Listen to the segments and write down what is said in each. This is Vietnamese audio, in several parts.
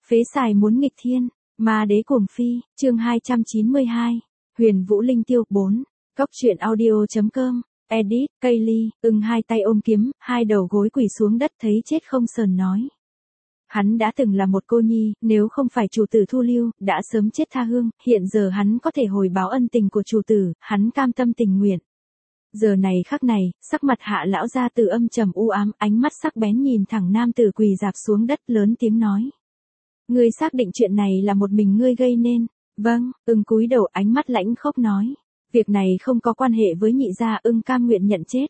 Phế xài muốn nghịch thiên, ma đế cuồng phi, chương 292, Huyền Vũ Linh Tiêu 4, Cốc truyện audio.com, edit, Kaylee, hai tay ôm kiếm, hai đầu gối quỳ xuống đất thấy chết không sờn nói. Hắn đã từng là một cô nhi, nếu không phải chủ tử thu lưu, đã sớm chết tha hương, hiện giờ hắn có thể hồi báo ân tình của chủ tử, hắn cam tâm tình nguyện. Giờ này khắc này, sắc mặt Hạ lão gia tử âm trầm u ám, ánh mắt sắc bén nhìn thẳng nam tử quỳ rạp xuống đất lớn tiếng nói. Ngươi xác định chuyện này là một mình ngươi gây nên? Vâng, cúi đầu ánh mắt lãnh khốc nói. Việc này không có quan hệ với nhị gia, cam nguyện nhận chết.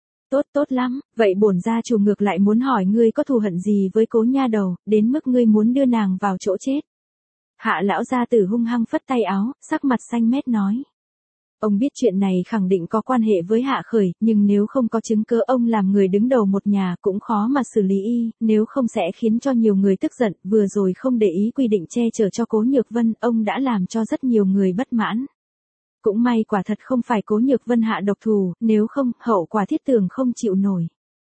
Tốt lắm, vậy bổn gia chủ ngược lại muốn hỏi ngươi có thù hận gì với Cố nha đầu, đến mức ngươi muốn đưa nàng vào chỗ chết. Hạ lão gia tử hung hăng phất tay áo, sắc mặt xanh mét nói. Ông biết chuyện này khẳng định có quan hệ với Hạ Khởi, nhưng nếu không có chứng cứ ông làm người đứng đầu một nhà cũng khó mà xử lý nếu không sẽ khiến cho nhiều người tức giận, vừa rồi không để ý quy định che chở cho Cố Nhược Vân, ông đã làm cho rất nhiều người bất mãn. Cũng may quả thật không phải Cố Nhược Vân hạ độc thủ, nếu không, hậu quả thiết tường không chịu nổi.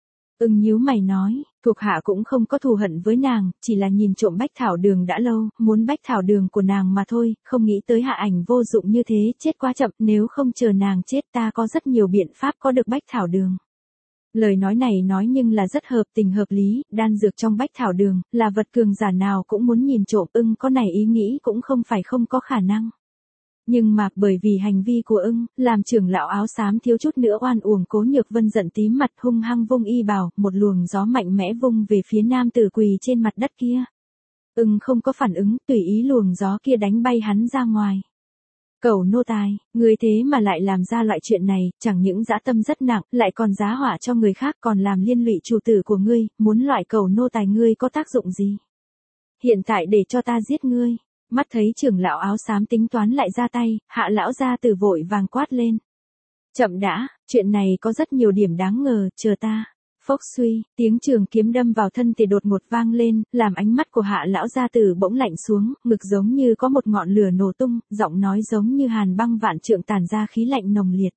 Nhíu mày nói, thuộc hạ cũng không có thù hận với nàng, chỉ là nhìn trộm bách thảo đường đã lâu, muốn bách thảo đường của nàng mà thôi, không nghĩ tới Hạ Ảnh vô dụng như thế, chết quá chậm, nếu không chờ nàng chết ta có rất nhiều biện pháp có được bách thảo đường. Lời nói này nói nhưng là rất hợp tình hợp lý, đan dược trong bách thảo đường, là vật cường giả nào cũng muốn nhìn trộm, có này ý nghĩ cũng không phải không có khả năng. Nhưng mà bởi vì hành vi của làm trưởng lão áo xám thiếu chút nữa oan uổng Cố Nhược Vân giận tím mặt hung hăng vung y bào, một luồng gió mạnh mẽ vung về phía nam tử quỳ trên mặt đất kia. Không có phản ứng, tùy ý luồng gió kia đánh bay hắn ra ngoài. Cẩu nô tài, ngươi thế mà lại làm ra loại chuyện này, chẳng những dã tâm rất nặng, lại còn giá họa cho người khác, còn làm liên lụy chủ tử của ngươi, muốn loại cẩu nô tài ngươi có tác dụng gì? Hiện tại để cho ta giết ngươi. Mắt thấy trưởng lão áo xám tính toán lại ra tay, Hạ lão gia tử vội vàng quát lên. Chậm đã, chuyện này có rất nhiều điểm đáng ngờ, chờ ta. Phốc suy, tiếng trường kiếm đâm vào thân thể đột ngột vang lên, làm ánh mắt của Hạ lão gia tử bỗng lạnh xuống, ngực giống như có một ngọn lửa nổ tung, giọng nói giống như hàn băng vạn trượng tản ra khí lạnh nồng liệt.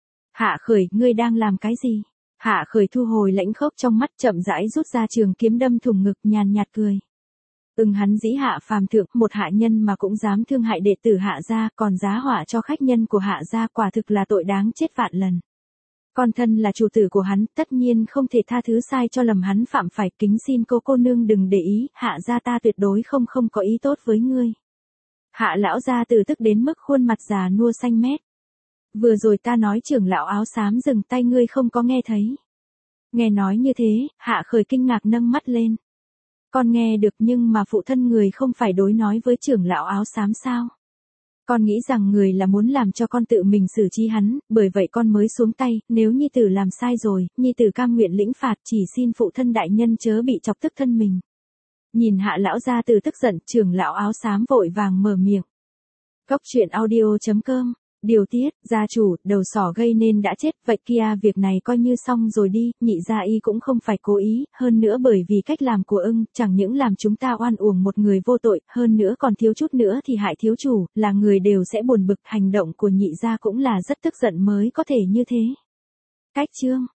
Hạ Khởi, ngươi đang làm cái gì? Hạ Khởi thu hồi lãnh khốc trong mắt, chậm rãi rút ra trường kiếm đâm thủng ngực, nhàn nhạt cười. Hắn dĩ hạ phàm thượng, một hạ nhân mà cũng dám thương hại đệ tử Hạ gia, còn giá họa cho khách nhân của Hạ gia, quả thực là tội đáng chết vạn lần. Con thân là chủ tử của hắn, tất nhiên không thể tha thứ sai cho lầm hắn phạm phải, kính xin cô nương đừng để ý, Hạ gia ta tuyệt đối không có ý tốt với ngươi. Hạ lão gia từ tức đến mức khuôn mặt già nua xanh mét. Vừa rồi ta nói trưởng lão áo xám dừng tay, ngươi không có nghe thấy. Nghe nói như thế, Hạ Khởi kinh ngạc nâng mắt lên. Con nghe được, nhưng mà phụ thân người không phải đối nói với trưởng lão áo xám sao? Con nghĩ rằng người là muốn làm cho con tự mình xử trí hắn, bởi vậy con mới xuống tay, nếu nhi tử làm sai rồi, nhi tử cam nguyện lĩnh phạt, chỉ xin phụ thân đại nhân chớ bị chọc tức thân mình. Nhìn Hạ lão gia tử tức giận, trưởng lão áo xám vội vàng mở miệng. Cốc truyện audio.com. Điều tiết, gia chủ, đầu sỏ gây nên đã chết, vậy kia việc này coi như xong rồi đi, nhị gia y cũng không phải cố ý, hơn nữa bởi vì cách làm của chẳng những làm chúng ta oan uổng một người vô tội, hơn nữa còn thiếu chút nữa thì hại thiếu chủ, là người đều sẽ buồn bực, hành động của nhị gia cũng là rất tức giận mới có thể như thế. Cách chương.